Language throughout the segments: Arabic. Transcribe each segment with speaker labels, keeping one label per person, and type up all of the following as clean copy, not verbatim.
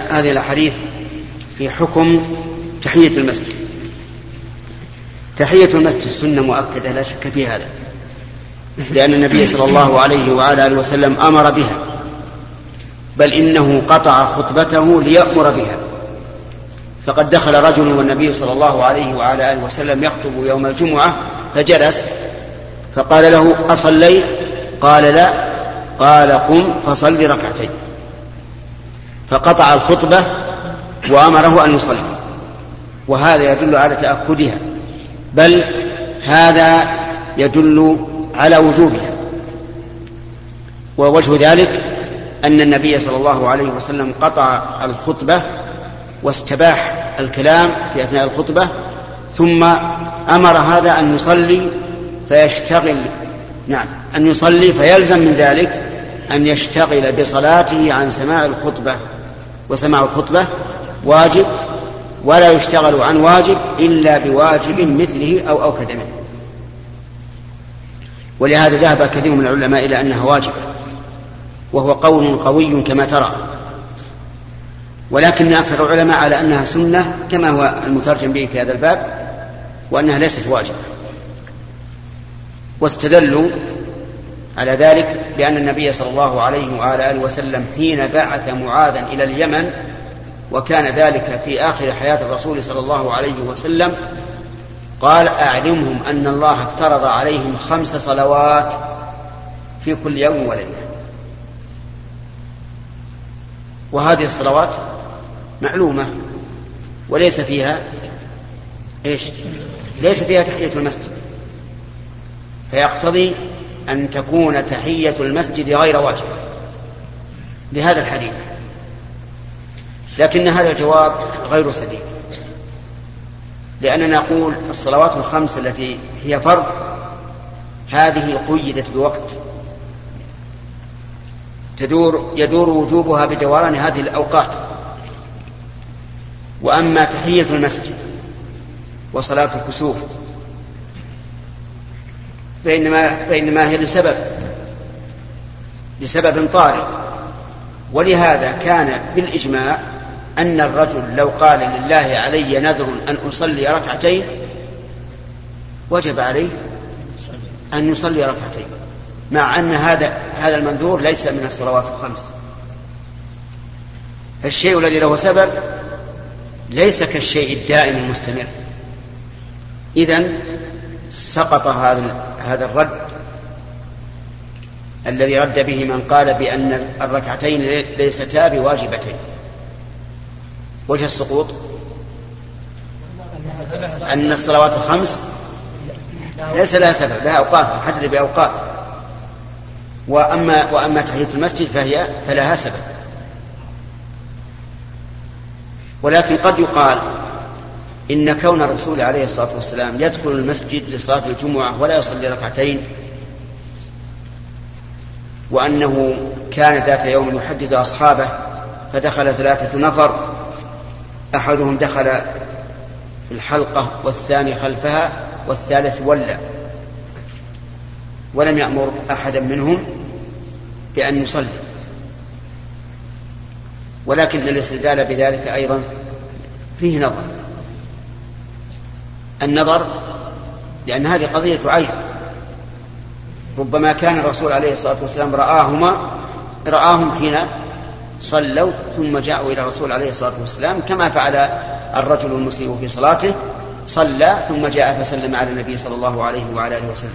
Speaker 1: هذه الأحاديث في حكم تحية المسجد. تحية المسجد سنة مؤكدة لا شك في هذا، لأن النبي صلى الله عليه وعلى آله وسلم أمر بها، بل إنه قطع خطبته ليأمر بها. فقد دخل رجل والنبي صلى الله عليه وعلى آله وسلم يخطب يوم الجمعة فجلس، فقال له: أصليت؟ قال: لا. قال: قم فصل ركعتين. فقطع الخطبة وأمره أن يصلي، وهذا يدل على تأكدها، بل هذا يدل على وجوبها. ووجه ذلك أن النبي صلى الله عليه وسلم قطع الخطبة واستباح الكلام في أثناء الخطبة، ثم أمر هذا أن يصلي فيشتغل، أن يصلي فيلزم من ذلك أن يشتغل بصلاته عن سماع الخطبة، وسماع الخطبة واجب، ولا يشتغل عن واجب إلا بواجب مثله أو أوكد منه. ولهذا ذهب كثير من العلماء إلى أنها واجبة، وهو قول قوي كما ترى، ولكن أكثر العلماء على أنها سنة كما هو المترجم به في هذا الباب، وأنها ليست واجبة. واستدلوا على ذلك بأن النبي صلى الله عليه وعلى آله وسلم حين بعث معاذا إلى اليمن، وكان ذلك في آخر حياة الرسول صلى الله عليه وسلم، قال: أعلمهم أن الله افترض عليهم 5 صلوات في كل يوم وليلة. وهذه الصلوات معلومة وليس فيها ليس فيها تحية المسجد، فيقتضي أن تكون تحية المسجد غير واجبة لهذا الحديث. لكن هذا الجواب غير سديد، لأننا نقول الصلوات ال5 التي هي فرض هذه قيدت بوقت يدور وجوبها بدوران هذه الأوقات. وأما تحية المسجد وصلاة الكسوف فإنما هي لسبب طارئ، ولهذا كان بالإجماع أن الرجل لو قال: لله علي نذر أن أصلي ركعتين، وجب عليه أن يصلي ركعتين، مع أن هذا المنذور ليس من الصلوات ال5. فالشيء الذي له سبب ليس كالشيء الدائم المستمر. إذن سقط هذا الرد الذي رد به من قال بأن الركعتين ليستا بواجبتين. وجه السقوط أن الصلوات ال5 ليس لها سبب، لها أوقات محددة بأوقات، وأما تحية المسجد فلها سبب. ولكن قد يقال إن كون الرسول عليه الصلاة والسلام يدخل المسجد لصلاة الجمعة ولا يصلي ركعتين، وأنه كان ذات يوم يحدث أصحابه فدخل 3 نفر، أحدهم دخل في الحلقة والثاني خلفها والثالث ولى، ولم يأمر أحدا منهم بأن يصلي. ولكن الاستدلال بذلك أيضا فيه نظر، النظر لأن هذه قضية عين، ربما كان الرسول عليه الصلاة والسلام رآهم حين صلوا ثم جاءوا إلى الرسول عليه الصلاة والسلام، كما فعل الرجل المسيء في صلاته، صلى ثم جاء فسلم على النبي صلى الله عليه وعلى آله وسلم.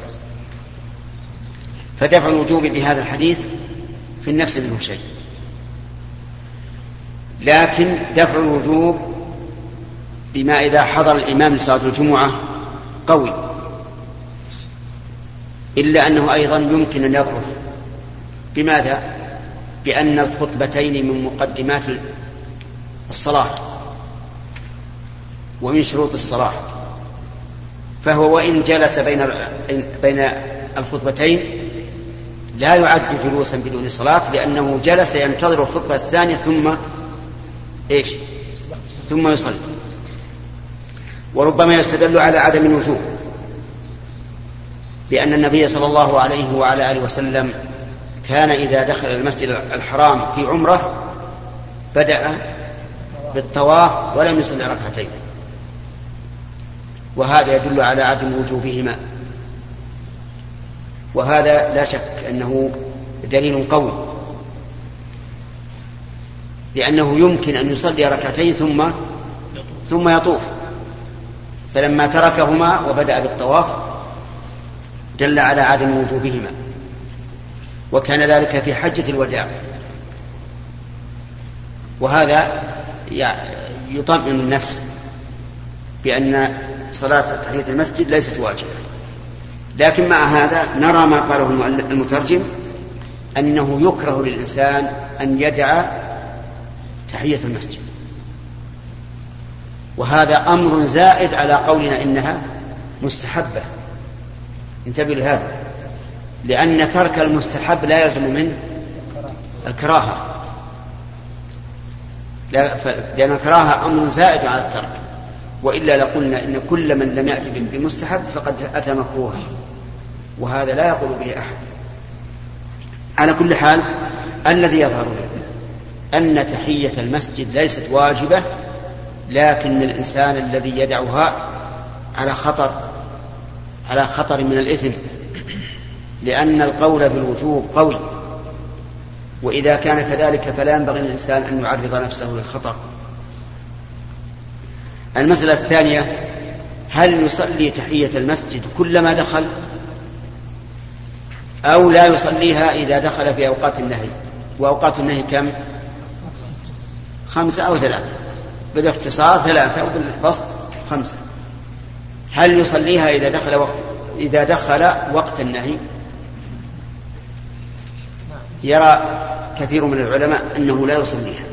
Speaker 1: فدفع الوجوب بهذا الحديث في النفس منه شيء، لكن دفع الوجوب بما إذا حضر الإمام لصلاة الجمعة قوي، إلا أنه أيضا يمكن أن يضعف. بماذا؟ بأن الخطبتين من مقدمات الصلاة ومن شروط الصلاة، فهو وإن جلس بين الخطبتين لا يعد جلوسا بدون صلاة، لأنه جلس ينتظر الخطبة الثانية ثم يصلي. وربما يستدل على عدم الوجوب بأن النبي صلى الله عليه وعلى آله وسلم كان إذا دخل المسجد الحرام في عمرة بدأ بالطواف ولم يصلي ركعتين، وهذا يدل على عدم وجوبهما، وهذا لا شك أنه دليل قوي، لأنه يمكن أن يصلي ركعتين ثم يطوف، فلما تركهما وبدأ بالطواف دل على عدم وجوبهما، وكان ذلك في حجة الوداع. وهذا يطمئن النفس بأن صلاة تحية المسجد ليست واجبة. لكن مع هذا نرى ما قاله المترجم أنه يكره للإنسان أن يدع تحية المسجد، وهذا أمر زائد على قولنا إنها مستحبة. انتبه لهذا، لأن ترك المستحب لا يلزم منه الكراهة، لأن الكراهة أمر زائد على الترك، وإلا لقلنا إن كل من لم يأتي بمستحب فقد أتى مكروها، وهذا لا يقول به أحد. على كل حال الذي يظهر أن تحية المسجد ليست واجبة، لكن الإنسان الذي يدعها على خطر من الإثم، لأن القول بالوجوب قوي، وإذا كان كذلك فلا ينبغي للإنسان أن يعرض نفسه للخطر. المسألة الثانية: هل يصلي تحية المسجد كلما دخل، أو لا يصليها إذا دخل في أوقات النهي؟ وأوقات النهي كم؟ 5 أو 3، بالاختصار 3 وبالبسط 5. هل يصليها إذا دخل وقت النهي؟ يرى كثير من العلماء أنه لا يصليها،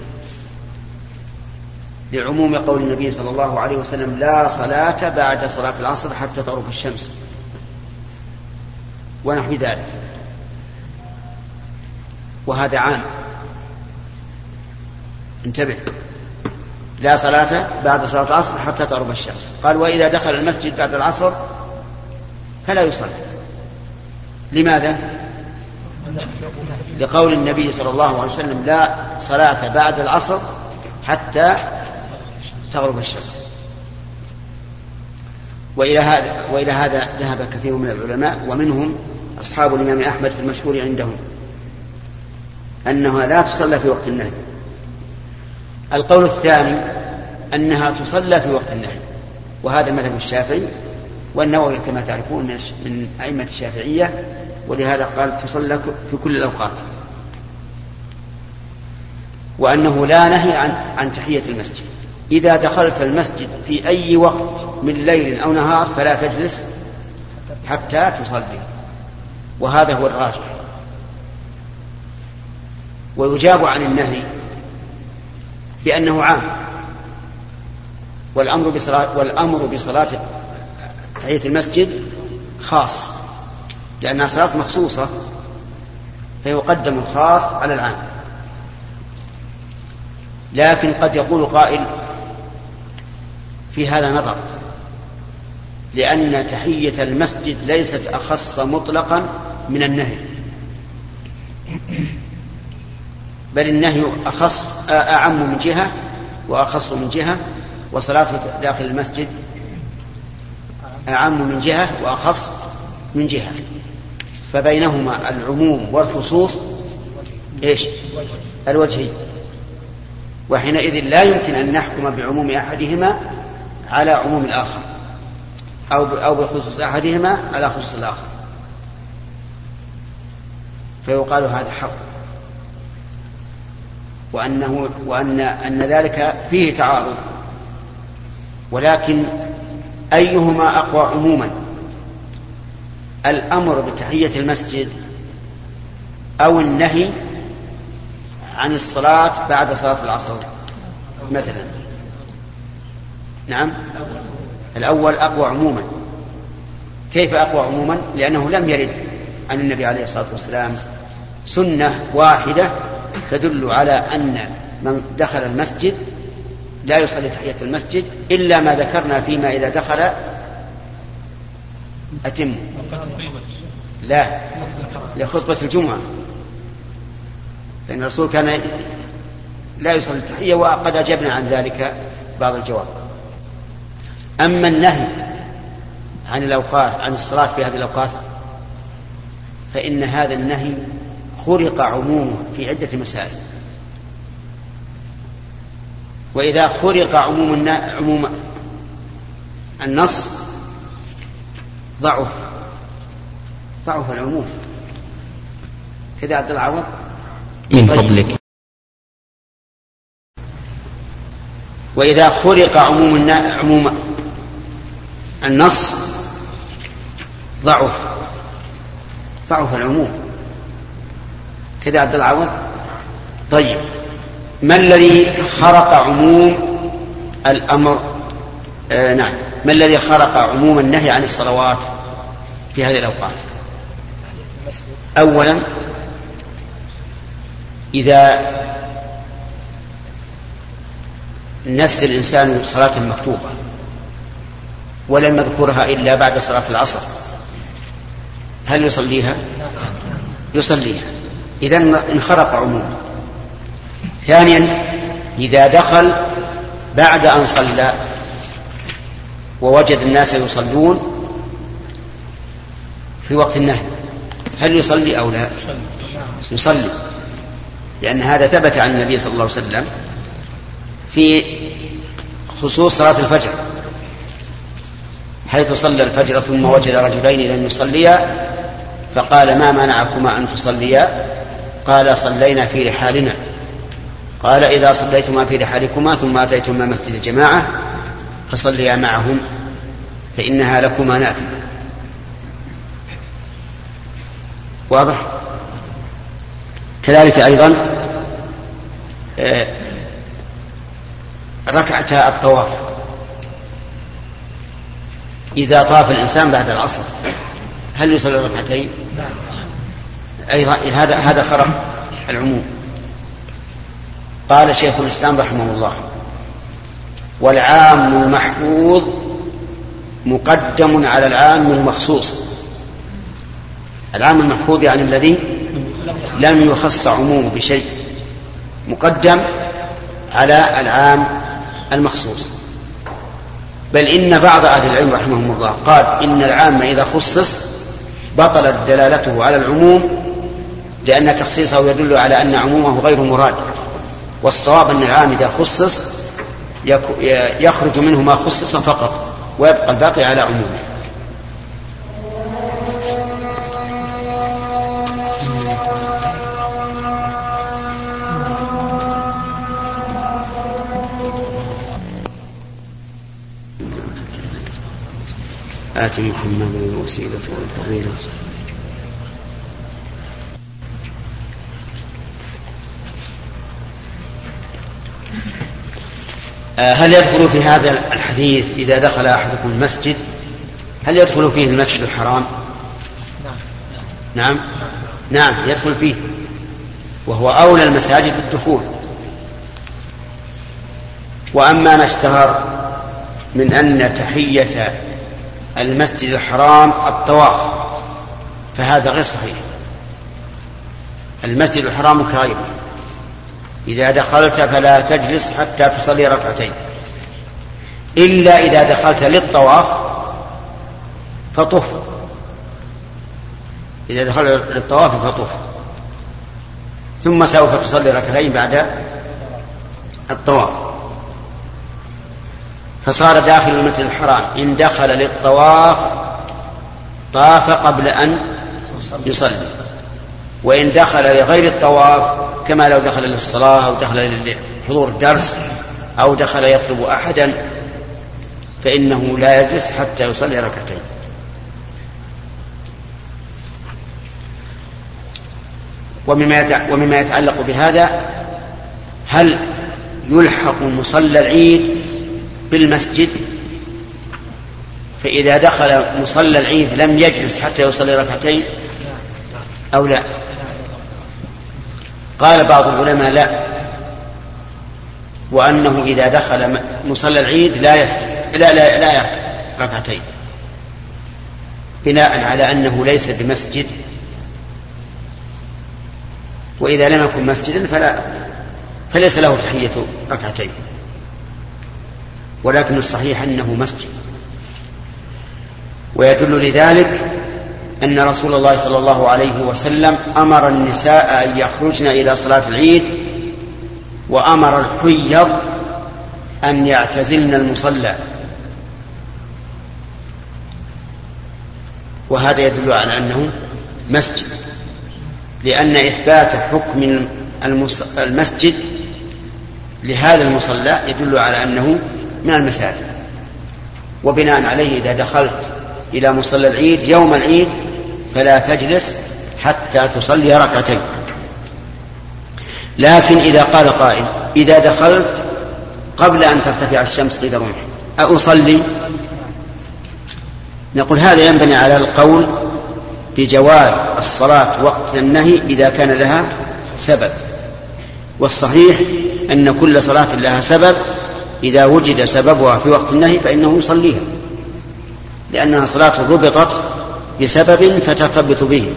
Speaker 1: لعموم قول النبي صلى الله عليه وسلم: لا صلاة بعد صلاة العصر حتى تغرب الشمس، ونحو ذلك، وهذا عام. انتبه، لا صلاة بعد صلاة العصر حتى تغرب الشمس. قال: وإذا دخل المسجد بعد العصر فلا يصلي. لماذا؟ لقول النبي صلى الله عليه وسلم: لا صلاة بعد العصر حتى تغرب الشمس. وإلى هذا ذهب كثير من العلماء، ومنهم أصحاب الإمام أحمد في المشهور عندهم أنها لا تصلى في وقت النهي. القول الثاني أنها تصلى في وقت النهي، وهذا مذهب الشافعي، والنووي كما تعرفون من أئمة الشافعية، ولهذا قال تصلى في كل الأوقات، وأنه لا نهي عن تحية المسجد. إذا دخلت المسجد في أي وقت من ليل أو نهار فلا تجلس حتى تصلي، وهذا هو الراجح. ويجاب عن النهي بأنه عام، والأمر بصلاة تحية المسجد خاص، لأنها صلاة مخصوصة، فيقدم الخاص على العام. لكن قد يقول قائل: في هذا نظر، لأن تحية المسجد ليست أخص مطلقا من النهي، بل النهي أعم من جهة وأخص من جهة، وصلاة داخل المسجد أعم من جهة وأخص من جهة، فبينهما العموم والخصوص الوجهي، وحينئذ لا يمكن أن نحكم بعموم أحدهما على عموم الآخر، أو بخصوص أحدهما على خصوص الآخر، فيقال هذا حق، وأن ذلك فيه تعارض. ولكن أيهما أقوى عموما، الأمر بتحية المسجد أو النهي عن الصلاة بعد صلاة العصر مثلا؟ نعم، الأول أقوى عموما. كيف أقوى عموما؟ لأنه لم يرد عن النبي عليه الصلاة والسلام سنة واحدة تدل على أن من دخل المسجد لا يصلي تحية المسجد إلا ما ذكرنا فيما إذا دخل أتم لخطبة الجمعة، فإن الرسول كان لا يصلي التحية، وقد أجبنا عن ذلك بعض الجواب. أما النهي عن الأوقات عن الصلاة في هذه الأوقات فإن هذا النهي خلق عمومه في عدة مسائل، وإذا خلق عموم النص ضعف العموم. كذا عبد العوض
Speaker 2: من فضلك.
Speaker 1: وإذا خلق عموم النص ضعف العموم. كذا عبد العوض. طيب، ما الذي خرق عموم الأمر؟ نعم، ما الذي خرق عموم النهي عن الصلوات في هذه الأوقات؟ أولا، إذا نسي الإنسان صلاة مكتوبة ولم يذكرها إلا بعد صلاة العصر، هل يصليها؟ يصليها، إذن انخرق عموم. ثانيا، إذا دخل بعد أن صلى ووجد الناس يصلون في وقت النهي، هل يصلي أو لا؟ يصلي، لأن هذا ثبت عن النبي صلى الله عليه وسلم في خصوص صلاة الفجر، حيث صلى الفجر ثم وجد رجلين لم يصليا فقال: ما منعكما أن تصليا؟ قال: صلينا في رحالنا. قال: إذا صليتما في رحالكما ثم أتيتما مسجد الجماعة فصليا معهم فإنها لكما نافلة. واضح؟ كذلك أيضا ركعتا الطواف، إذا طاف الإنسان بعد العصر هل يصلي ركعتين؟ أيضا هذا خرق العموم. قال شيخ الإسلام رحمه الله: والعام المحفوظ مقدم على العام المخصوص. العام المحفوظ يعني الذي لم يخص عمومه بشيء، مقدم على العام المخصوص. بل إن بعض أهل العلم رحمهم الله قال إن العام إذا خصص بطلت دلالته على العموم، لأن تخصيصه يدل على أن عمومه غير مراد، والصواب أن العام إذا خصص يخرج منه ما خصص فقط ويبقى الباقي على عمومه. آت محمد الوسيلة والفضيلة. هل يدخل في هذا الحديث إذا دخل أحدكم المسجد هل يدخل فيه المسجد الحرام؟ نعم يدخل فيه، وهو أولى المساجد بالدخول. وأما ما اشتهر من أن تحية المسجد الحرام الطواف فهذا غير صحيح. المسجد الحرام كغيره، إذا دخلت فلا تجلس حتى تصلي ركعتين، إلا إذا دخلت للطواف فطف. إذا دخلت للطواف فطف، ثم سوف تصلي ركعتين بعد الطواف. فصار داخل المسجد الحرام إن دخل للطواف طاف قبل أن يصلي، وإن دخل لغير الطواف كما لو دخل للصلاة أو دخل لحضور الدرس أو دخل يطلب أحدا فإنه لا يجلس حتى يصلي ركعتين. ومما يتعلق بهذا: هل يلحق مصلى العيد بالمسجد؟ فإذا دخل مصلى العيد لم يجلس حتى يصلي ركعتين أو لا؟ قال بعض العلماء لا، وأنه إذا دخل مصلى العيد لا ركعتين، بناء على أنه ليس بمسجد، وإذا لم يكن مسجدا فليس له تحية ركعتين، ولكن الصحيح أنه مسجد. ويدل لذلك أن رسول الله صلى الله عليه وسلم أمر النساء أن يخرجن إلى صلاة العيد، وأمر الحيض أن يعتزلن المصلى، وهذا يدل على أنه مسجد، لأن إثبات حكم المسجد لهذا المصلى يدل على أنه من المساجد. وبناء عليه إذا دخلت إلى مصلى العيد يوم العيد فلا تجلس حتى تصلي ركعتين. لكن إذا قال قائل إذا دخلت قبل أن ترتفع الشمس قيد رمح أصلي؟ نقول هذا ينبني على القول بجواز الصلاة وقت النهي إذا كان لها سبب، والصحيح أن كل صلاة لها سبب، إذا وجد سببها في وقت النهي فإنه يصليها، لأنها صلاة ضبطت بسبب فترتبط به.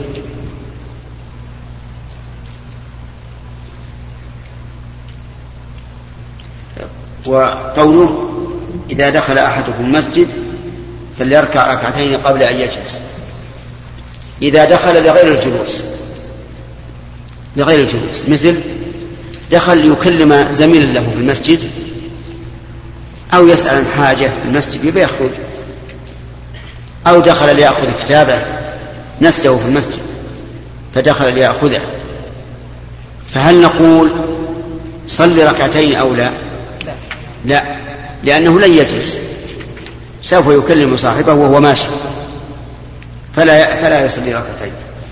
Speaker 1: وقوله إذا دخل أحدكم المسجد فليركع ركعتين قبل أن يجلس، إذا دخل لغير الجلوس مثل دخل يكلم زميلا له في المسجد أو يسأل عن حاجة في المسجد يبي يخرج، أو دخل ليأخذ كتابه نسيه في المسجد فدخل ليأخذه، فهل نقول صلي ركعتين أو لا؟ لا، لأنه لن يجلس، سوف يكلم صاحبه وهو ماشي، فلا يصلي ركعتين.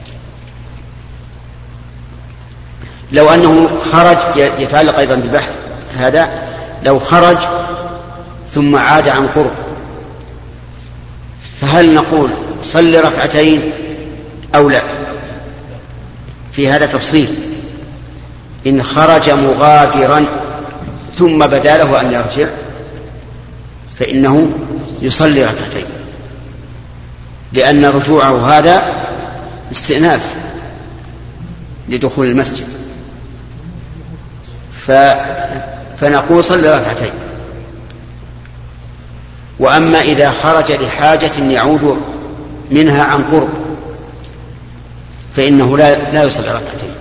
Speaker 1: لو أنه خرج، يتعلق أيضا بالبحث هذا، لو خرج ثم عاد عن قرب فهل نقول صلي ركعتين أو لا؟ في هذا تفصيل. إن خرج مغادرا ثم بدا له أن يرجع فإنه يصلي ركعتين، لأن رجوعه هذا استئناف لدخول المسجد، فنقول صلي ركعتين. وأما إذا خرج لحاجة يعود منها عن قرب فإنه لا يصلي ركعتين،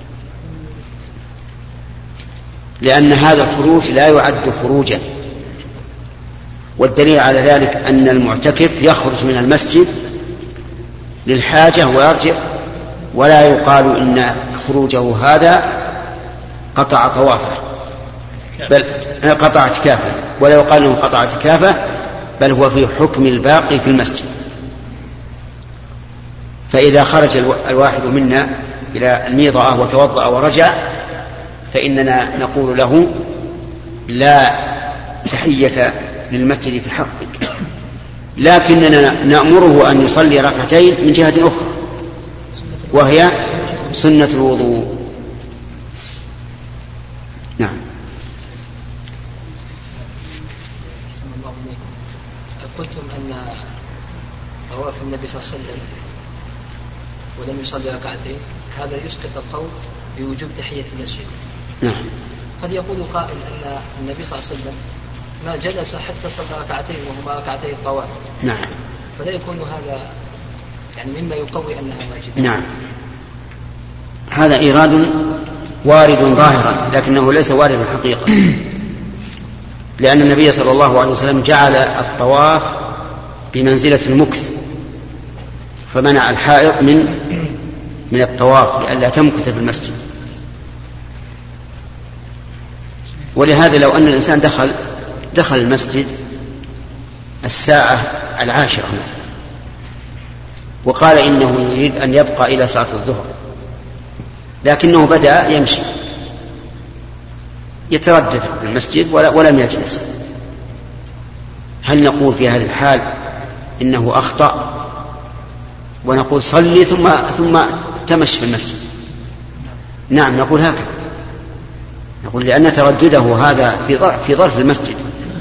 Speaker 1: لأن هذا الخروج لا يعد خروجا. والدليل على ذلك أن المعتكف يخرج من المسجد للحاجة ويرجع، ولا يقال إن خروجه هذا قطع طوافه، بل قطع اعتكافه، ولا يقال إنه قطع اعتكافه، بل هو في حكم الباقي في المسجد. فإذا خرج الواحد منا إلى الميضة وتوضأ ورجع فإننا نقول له لا تحية للمسجد في حقك، لكننا نأمره أن يصلي ركعتين من جهة أخرى وهي سنة الوضوء. نعم.
Speaker 3: قلتم أن طواف النبي صلى الله عليه وسلم ولم يصلي ركعتين هذا يسقط القول بوجوب تحية المسجد.
Speaker 1: نعم.
Speaker 3: قد يقول قائل أن النبي صلى الله عليه وسلم ما جلس حتى صلى ركعتين وهما ركعتي الطواف.
Speaker 1: نعم.
Speaker 3: فلا يكون هذا يعني مما يقوي أنها واجبة.
Speaker 1: نعم. هذا إيراد وارد ظاهرا لكنه ليس واردا حقيقة، لأن النبي صلى الله عليه وسلم جعل الطواف بمنزلة المكث، فمنع الحائض من الطواف لئلا تمكث في المسجد. ولهذا لو أن الإنسان دخل المسجد الساعة 10 مثلا وقال إنه يريد أن يبقى إلى صلاة الظهر، لكنه بدأ يمشي يتردد في المسجد ولم يجلس، هل نقول في هذه الحال إنه أخطأ ونقول صلي ثم تمشي في المسجد؟ نعم نقول هكذا، نقول لأن تردده هذا في ظرف المسجد،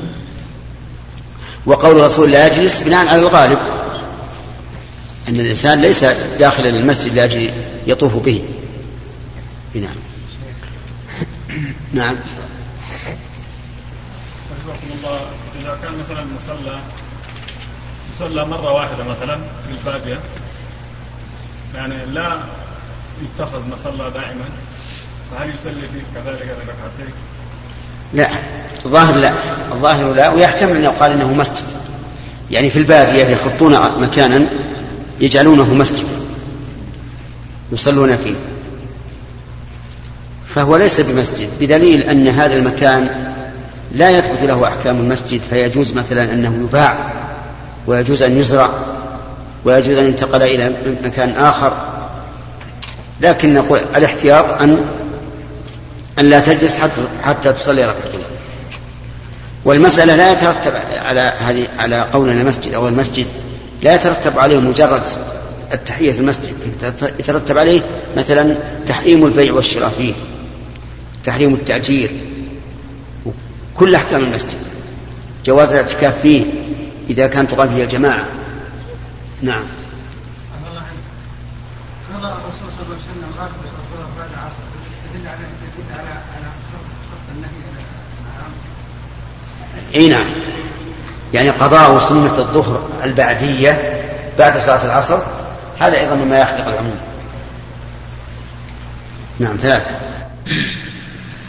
Speaker 1: وقول الرسول لا يجلس بناء على الغالب أن الإنسان ليس داخل المسجد لأجل يطوف به. نعم. نعم.
Speaker 4: حفظكم الله، إذا كان مثلا تصلى مرة واحدة مثلا في البادية، يعني لا يتخذ مصلى دائما، فهل يصلي فيه كذلك ركعتين؟
Speaker 1: لا، الظاهر لا، ويحتمل أن يقال إنه مسجد، يعني في البادية يخطون مكانا يجعلونه مسجد يصلون فيه، فهو ليس بمسجد، بدليل أن هذا المكان لا يثبت له أحكام المسجد، فيجوز مثلا أنه يباع، ويجوز أن يزرع، ويجوز أن ينتقل إلى مكان آخر، لكن نقول الاحتياط أن لا تجلس حتى تصلي ركعتين. والمسألة لا يترتب على قولنا مسجد أو المسجد لا يترتب عليه مجرد التحية في المسجد، يترتب عليه مثلا تحريم البيع والشراء فيه، تحريم التأجير، كل أحكام المسجد، جواز الاعتكاف فيه إذا كان تقام فيه الجماعة. نعم.
Speaker 5: نظر الرسول صلى الله عليه وسلم راتب الظهر بعد العصر يدل على خط النهي.
Speaker 1: اي نعم، يعني قضاء سنة الظهر البعدية بعد صلاة العصر هذا أيضا مما يخلق العموم. نعم. 3.